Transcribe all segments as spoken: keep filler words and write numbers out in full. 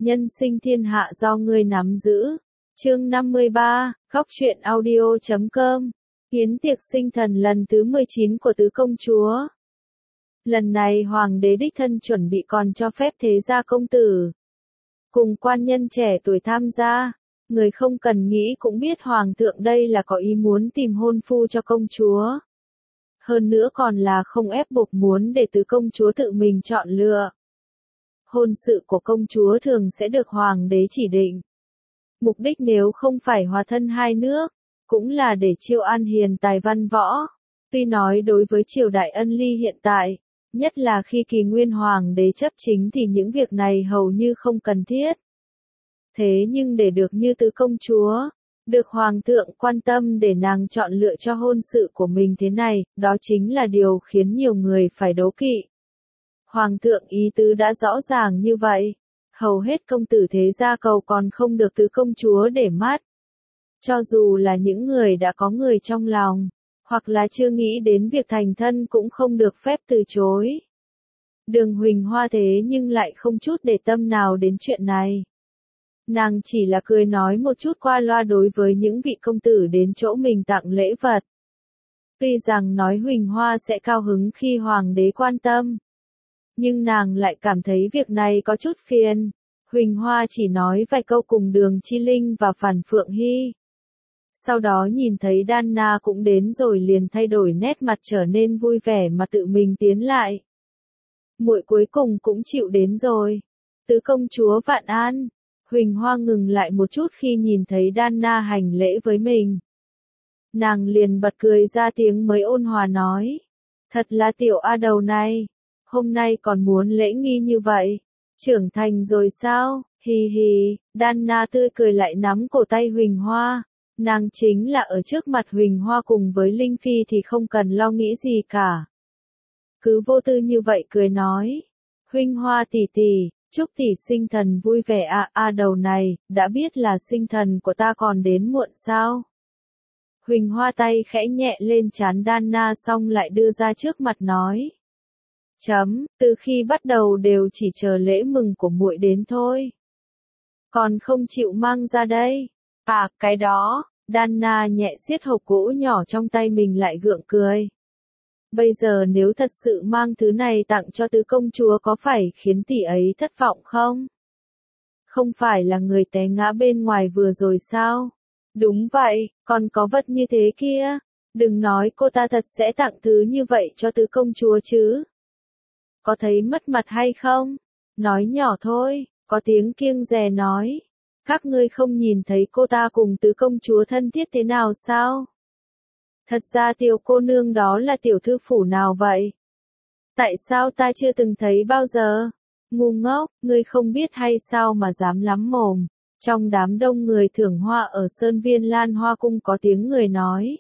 nhân sinh thiên hạ do ngươi nắm giữ. Chương năm mươi ba, Góc truyện audio chấm com. Hiến tiệc sinh thần lần thứ mười chín của tứ công chúa. Lần này hoàng đế đích thân chuẩn bị còn cho phép thế gia công tử cùng quan nhân trẻ tuổi tham gia. Người không cần nghĩ cũng biết hoàng thượng đây là có ý muốn tìm hôn phu cho công chúa. Hơn nữa còn là không ép buộc muốn để tứ công chúa tự mình chọn lựa. Hôn sự của công chúa thường sẽ được hoàng đế chỉ định. Mục đích nếu không phải hòa thân hai nước, cũng là để chiêu an hiền tài văn võ. Tuy nói đối với triều đại Ân Ly hiện tại, nhất là khi kỳ nguyên hoàng đế chấp chính thì những việc này hầu như không cần thiết. Thế nhưng để được như tứ công chúa, được hoàng thượng quan tâm để nàng chọn lựa cho hôn sự của mình thế này, đó chính là điều khiến nhiều người phải đố kỵ. Hoàng thượng ý tứ đã rõ ràng như vậy, hầu hết công tử thế gia cầu còn không được tứ công chúa để mắt. Cho dù là những người đã có người trong lòng, hoặc là chưa nghĩ đến việc thành thân cũng không được phép từ chối. Đường Huỳnh Hoa thế nhưng lại không chút để tâm nào đến chuyện này. Nàng chỉ là cười nói một chút qua loa đối với những vị công tử đến chỗ mình tặng lễ vật. Tuy rằng nói Huỳnh Hoa sẽ cao hứng khi hoàng đế quan tâm, nhưng nàng lại cảm thấy việc này có chút phiền. Huỳnh Hoa chỉ nói vài câu cùng Đường Chi Linh và Phản Phượng Hy. Sau đó nhìn thấy Đan Na cũng đến rồi liền thay đổi nét mặt trở nên vui vẻ mà tự mình tiến lại. Muội cuối cùng cũng chịu đến rồi. Tứ công chúa vạn an. Huỳnh Hoa ngừng lại một chút khi nhìn thấy Đan Na hành lễ với mình. Nàng liền bật cười ra tiếng mới ôn hòa nói. Thật là tiểu a đầu này. Hôm nay còn muốn lễ nghi như vậy. Trưởng thành rồi sao? Hì hì. Đan Na tươi cười lại nắm cổ tay Huỳnh Hoa. Nàng chính là ở trước mặt Huỳnh Hoa cùng với Linh Phi thì không cần lo nghĩ gì cả. Cứ vô tư như vậy cười nói. Huỳnh Hoa tỷ tỷ, chúc tỷ sinh thần vui vẻ à à đầu này, đã biết là sinh thần của ta còn đến muộn sao? Huỳnh Hoa tay khẽ nhẹ lên trán Đan Na xong lại đưa ra trước mặt nói. Chấm, từ khi bắt đầu đều chỉ chờ lễ mừng của muội đến thôi. Còn không chịu mang ra đây. À, cái đó, Đan Na nhẹ siết hộp gỗ nhỏ trong tay mình lại gượng cười. Bây giờ nếu thật sự mang thứ này tặng cho tứ công chúa có phải khiến tỷ ấy thất vọng không? Không phải là người té ngã bên ngoài vừa rồi sao? Đúng vậy, còn có vật như thế kia. Đừng nói cô ta thật sẽ tặng thứ như vậy cho tứ công chúa chứ. Có thấy mất mặt hay không? Nói nhỏ thôi, có tiếng kiêng dè nói. Các ngươi không nhìn thấy cô ta cùng tứ công chúa thân thiết thế nào sao? Thật ra tiểu cô nương đó là tiểu thư phủ nào vậy? Tại sao ta chưa từng thấy bao giờ? Ngu ngốc, ngươi không biết hay sao mà dám lắm mồm. Trong đám đông người thưởng hoa ở Sơn Viên Lan Hoa Cung có tiếng người nói.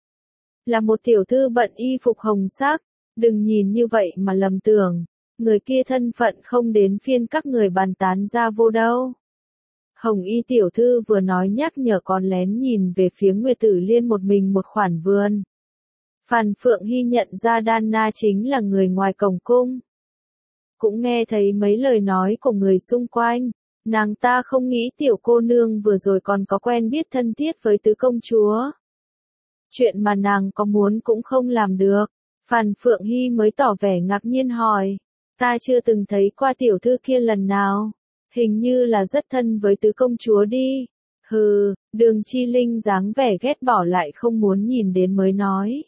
Là một tiểu thư bận y phục hồng sắc, đừng nhìn như vậy mà lầm tưởng. Người kia thân phận không đến phiên các người bàn tán ra vô đâu. Hồng y tiểu thư vừa nói nhắc nhở còn lén nhìn về phía Nguyệt Tử Liên một mình một khoản vườn. Phàn Phượng Hy nhận ra Đan Na chính là người ngoài cổng cung. Cũng nghe thấy mấy lời nói của người xung quanh, nàng ta không nghĩ tiểu cô nương vừa rồi còn có quen biết thân thiết với tứ công chúa. Chuyện mà nàng có muốn cũng không làm được. Phàn Phượng Hy mới tỏ vẻ ngạc nhiên hỏi, ta chưa từng thấy qua tiểu thư kia lần nào. Hình như là rất thân với tứ công chúa đi. Hừ, Đường Chi Linh dáng vẻ ghét bỏ lại không muốn nhìn đến mới nói.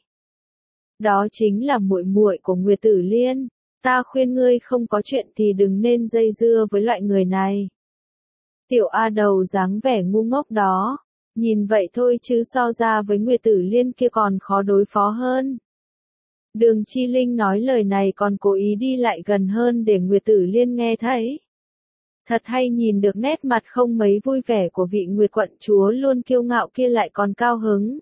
Đó chính là muội muội của Nguyệt Tử Liên. Ta khuyên ngươi không có chuyện thì đừng nên dây dưa với loại người này. Tiểu A đầu dáng vẻ ngu ngốc đó. Nhìn vậy thôi chứ so ra với Nguyệt Tử Liên kia còn khó đối phó hơn. Đường Chi Linh nói lời này còn cố ý đi lại gần hơn để Nguyệt Tử Liên nghe thấy. Thật hay nhìn được nét mặt không mấy vui vẻ của vị Nguyệt quận chúa luôn kiêu ngạo kia lại còn cao hứng.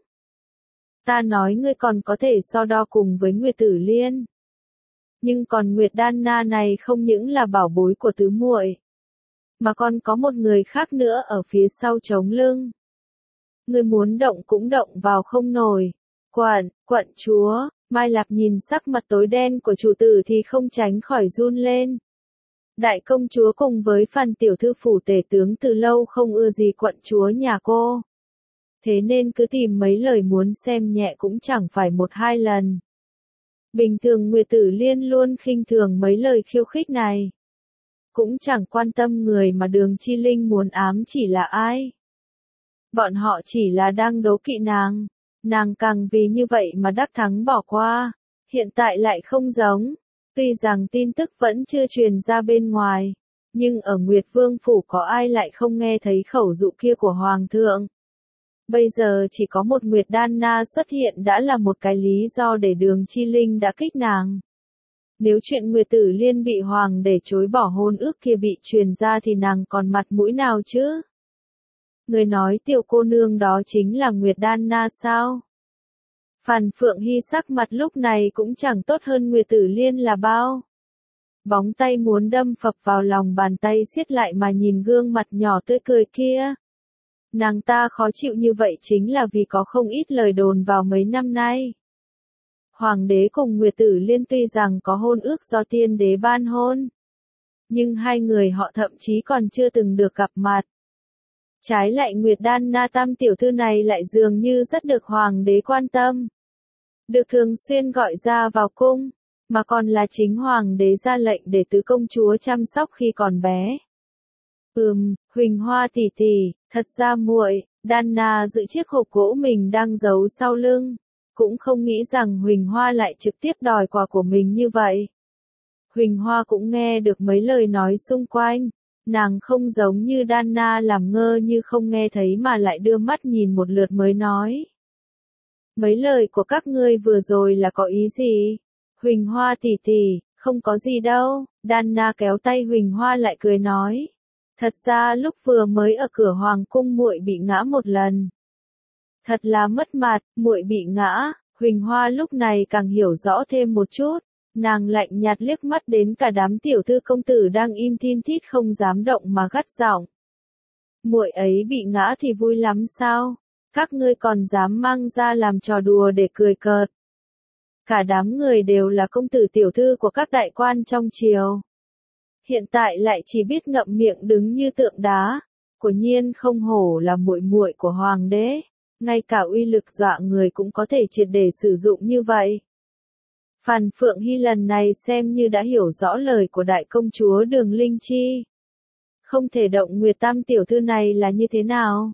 Ta nói ngươi còn có thể so đo cùng với Nguyệt Tử Liên. Nhưng còn Nguyệt Đan Na này không những là bảo bối của tứ muội, mà còn có một người khác nữa ở phía sau chống lưng. Ngươi muốn động cũng động vào không nổi. Quận, quận chúa, Mai Lạp nhìn sắc mặt tối đen của chủ tử thì không tránh khỏi run lên. Đại công chúa cùng với Phan tiểu thư phủ tể tướng từ lâu không ưa gì quận chúa nhà cô. Thế nên cứ tìm mấy lời muốn xem nhẹ cũng chẳng phải một hai lần. Bình thường Nguyệt Tử Liên luôn khinh thường mấy lời khiêu khích này. Cũng chẳng quan tâm người mà Đường Chi Linh muốn ám chỉ là ai. Bọn họ chỉ là đang đố kỵ nàng. Nàng càng vì như vậy mà đắc thắng bỏ qua. Hiện tại lại không giống. Tuy rằng tin tức vẫn chưa truyền ra bên ngoài. Nhưng ở Nguyệt Vương Phủ có ai lại không nghe thấy khẩu dụ kia của Hoàng thượng. Bây giờ chỉ có một Nguyệt Đan Na xuất hiện đã là một cái lý do để Đường Chi Linh đã kích nàng. Nếu chuyện Nguyệt Tử Liên bị Hoàng để chối bỏ hôn ước kia bị truyền ra thì nàng còn mặt mũi nào chứ? Người nói tiểu cô nương đó chính là Nguyệt Đan Na sao? Phan Phượng Hy sắc mặt lúc này cũng chẳng tốt hơn Nguyệt Tử Liên là bao. Bóng tay muốn đâm phập vào lòng bàn tay siết lại mà nhìn gương mặt nhỏ tươi cười kia. Nàng ta khó chịu như vậy chính là vì có không ít lời đồn vào mấy năm nay. Hoàng đế cùng Nguyệt Tử Liên tuy rằng có hôn ước do tiên đế ban hôn. Nhưng hai người họ thậm chí còn chưa từng được gặp mặt. Trái lại Nguyệt Đan Na Tam tiểu thư này lại dường như rất được Hoàng đế quan tâm. Được thường xuyên gọi ra vào cung, mà còn là chính Hoàng đế ra lệnh để tứ công chúa chăm sóc khi còn bé. Ừm, Huỳnh Hoa tỷ tỷ, thật ra muội, Đan Na giữ chiếc hộp gỗ mình đang giấu sau lưng, cũng không nghĩ rằng Huỳnh Hoa lại trực tiếp đòi quà của mình như vậy. Huỳnh Hoa cũng nghe được mấy lời nói xung quanh, nàng không giống như Đan Na làm ngơ như không nghe thấy mà lại đưa mắt nhìn một lượt mới nói. Mấy lời của các ngươi vừa rồi là có ý gì? Huỳnh Hoa tỷ tỷ, không có gì đâu, Đan Na kéo tay Huỳnh Hoa lại cười nói. Thật ra lúc vừa mới ở cửa hoàng cung muội bị ngã một lần. Thật là mất mặt, muội bị ngã, Huỳnh Hoa lúc này càng hiểu rõ thêm một chút, nàng lạnh nhạt liếc mắt đến cả đám tiểu thư công tử đang im thin thít không dám động mà gắt giọng. Muội ấy bị ngã thì vui lắm sao? Các ngươi còn dám mang ra làm trò đùa để cười cợt. Cả đám người đều là công tử tiểu thư của các đại quan trong triều. Hiện tại lại chỉ biết ngậm miệng đứng như tượng đá, quả nhiên không hổ là muội muội của hoàng đế, ngay cả uy lực dọa người cũng có thể triệt để sử dụng như vậy. Phan Phượng Hy lần này xem như đã hiểu rõ lời của đại công chúa Đường Linh Chi. Không thể động Nguyệt Tam tiểu thư này là như thế nào?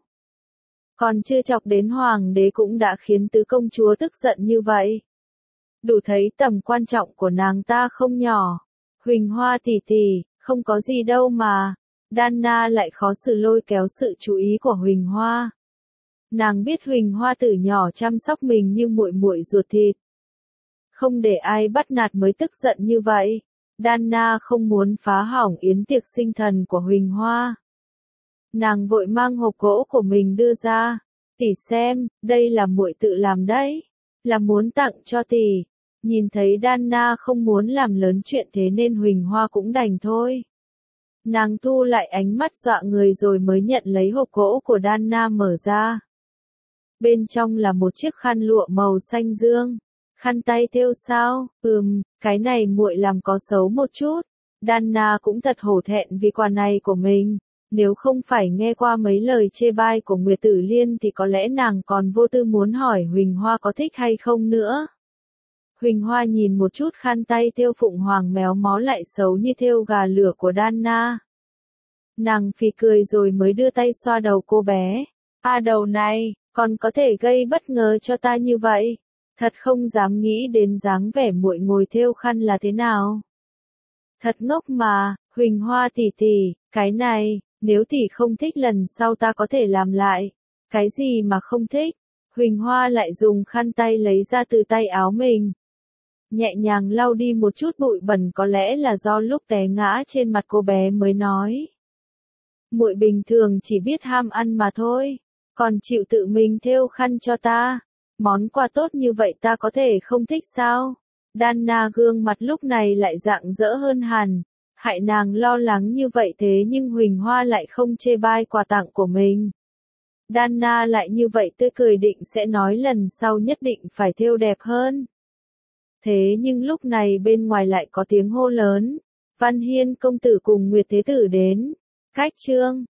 Còn chưa chọc đến hoàng đế cũng đã khiến tứ công chúa tức giận như vậy. Đủ thấy tầm quan trọng của nàng ta không nhỏ. Huỳnh Hoa tỷ tỷ, không có gì đâu mà. Đan Na lại khó xử lôi kéo sự chú ý của Huỳnh Hoa. Nàng biết Huỳnh Hoa từ nhỏ chăm sóc mình như muội muội ruột thịt. Không để ai bắt nạt mới tức giận như vậy. Đan Na không muốn phá hỏng yến tiệc sinh thần của Huỳnh Hoa. Nàng vội mang hộp gỗ của mình đưa ra. Tỷ xem, đây là muội tự làm đấy. Là muốn tặng cho tỷ. Nhìn thấy Đan Na không muốn làm lớn chuyện thế nên Huỳnh Hoa cũng đành thôi. Nàng thu lại ánh mắt dọa người rồi mới nhận lấy hộp gỗ của Đan Na mở ra. Bên trong là một chiếc khăn lụa màu xanh dương. Khăn tay thêu sao? Ừm, cái này muội làm có xấu một chút. Đan Na cũng thật hổ thẹn vì quà này của mình. Nếu không phải nghe qua mấy lời chê bai của Nguyệt Tử Liên thì có lẽ nàng còn vô tư muốn hỏi Huỳnh Hoa có thích hay không nữa. Huỳnh Hoa nhìn một chút khăn tay thêu phụng hoàng méo mó lại xấu như thêu gà lửa của Đan Na. Nàng phì cười rồi mới đưa tay xoa đầu cô bé. À đầu này, còn có thể gây bất ngờ cho ta như vậy. Thật không dám nghĩ đến dáng vẻ muội ngồi thêu khăn là thế nào. Thật ngốc mà, Huỳnh Hoa tỷ tỷ, cái này, nếu tỷ không thích lần sau ta có thể làm lại. Cái gì mà không thích? Huỳnh Hoa lại dùng khăn tay lấy ra từ tay áo mình. Nhẹ nhàng lau đi một chút bụi bẩn có lẽ là do lúc té ngã trên mặt cô bé mới nói. Muội bình thường chỉ biết ham ăn mà thôi, còn chịu tự mình thêu khăn cho ta. Món quà tốt như vậy ta có thể không thích sao? Đan Na gương mặt lúc này lại rạng rỡ hơn hẳn. Hại nàng lo lắng như vậy thế nhưng Huỳnh Hoa lại không chê bai quà tặng của mình. Đan Na lại như vậy tươi cười định sẽ nói lần sau nhất định phải thêu đẹp hơn. Thế nhưng lúc này bên ngoài lại có tiếng hô lớn. Văn Hiên công tử cùng Nguyệt Thế tử đến. Khách trương,